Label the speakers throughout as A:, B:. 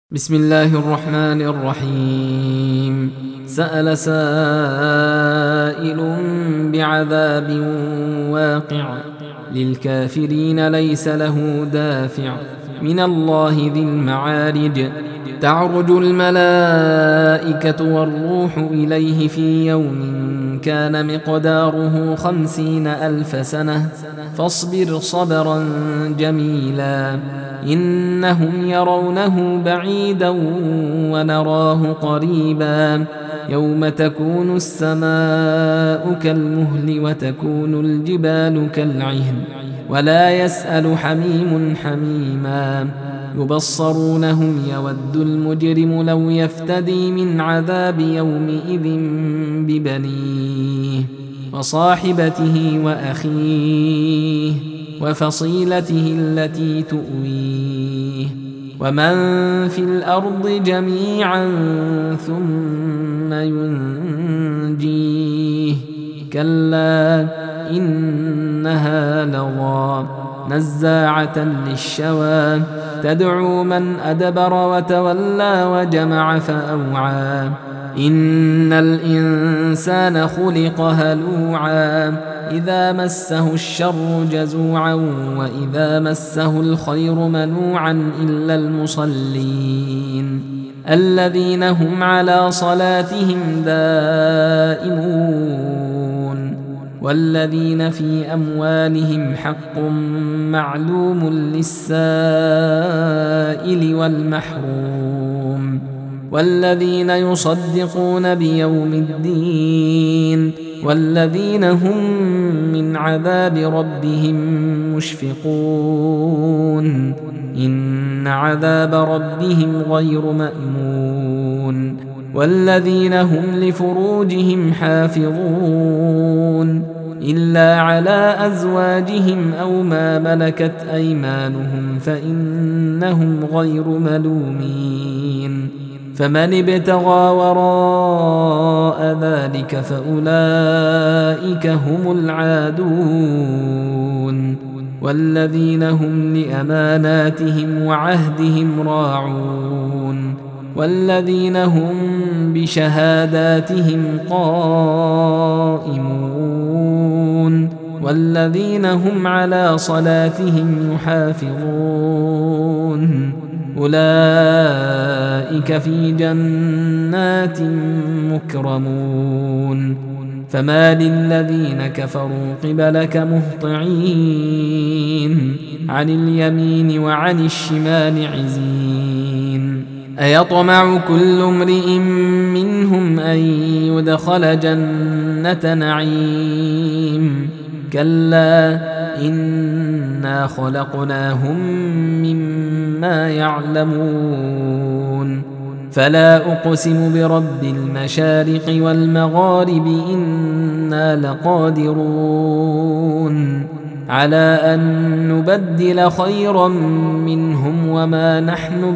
A: بسم الله الرحمن الرحيم. سأل سائل بعذاب واقع للكافرين ليس له دافع من الله ذي المعارج. تعرج الملائكة والروح إليه في يوم كان مقداره 50,000 سنة فاصبر صبرا جميلا إنهم يرونه بعيدا ونراه قريبا يوم تكون السماء كالمهل وتكون الجبال كالعهن ولا يسأل حميم حميما يبصرونهم يود المجرم لو يفتدي من عذاب يومئذ ببنيه وصاحبته وأخيه وفصيلته التي تؤويه ومن في الأرض جميعا ثم ينجيه كلا إنها لظى نزاعة للشوى تدعو من أدبر وتولى وجمع فأوعى إن الإنسان خلق هلوعا إذا مسه الشر جزوعا وإذا مسه الخير منوعا إلا المصلين الذين هم على صلاتهم دائمون والذين في أموالهم حق معلوم للسائل والمحروم والذين يصدقون بيوم الدين والذين هم من عذاب ربهم مشفقون إن عذاب ربهم غير مأمون والذين هم لفروجهم حافظون إلا على أزواجهم أو ما ملكت أيمانهم فإنهم غير ملومين فمن ابتغى وراء ذلك فأولئك هم العادون والذين هم لأماناتهم وعهدهم راعون والذين هم بشهاداتهم قائمون والذين هم على صلاتهم يحافظون أولئك في جنات مكرمون فما للذين كفروا قبلك مهطعين عن اليمين وعن الشمال عزين أيطمع كل امرئ منهم أن يدخل جنة نعيم كلا إنا خلقناهم مما يعلمون فلا أقسم برب المشارق والمغارب إنا لقادرون على أن نبدل خيرا منهم وما نحن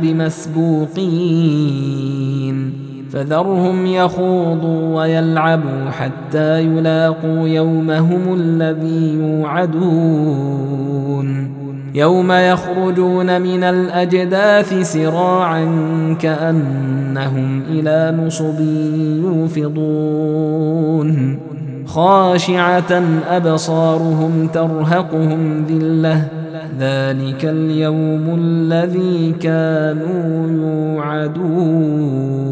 A: بمسبوقين فذرهم يخوضوا ويلعبوا حتى يلاقوا يومهم الذي يوعدون يوم يخرجون من الأجداث سراعا كأنهم إلى نصب يوفضون خاشعة أبصارهم ترهقهم ذلة ذلك اليوم الذي كانوا يوعدون.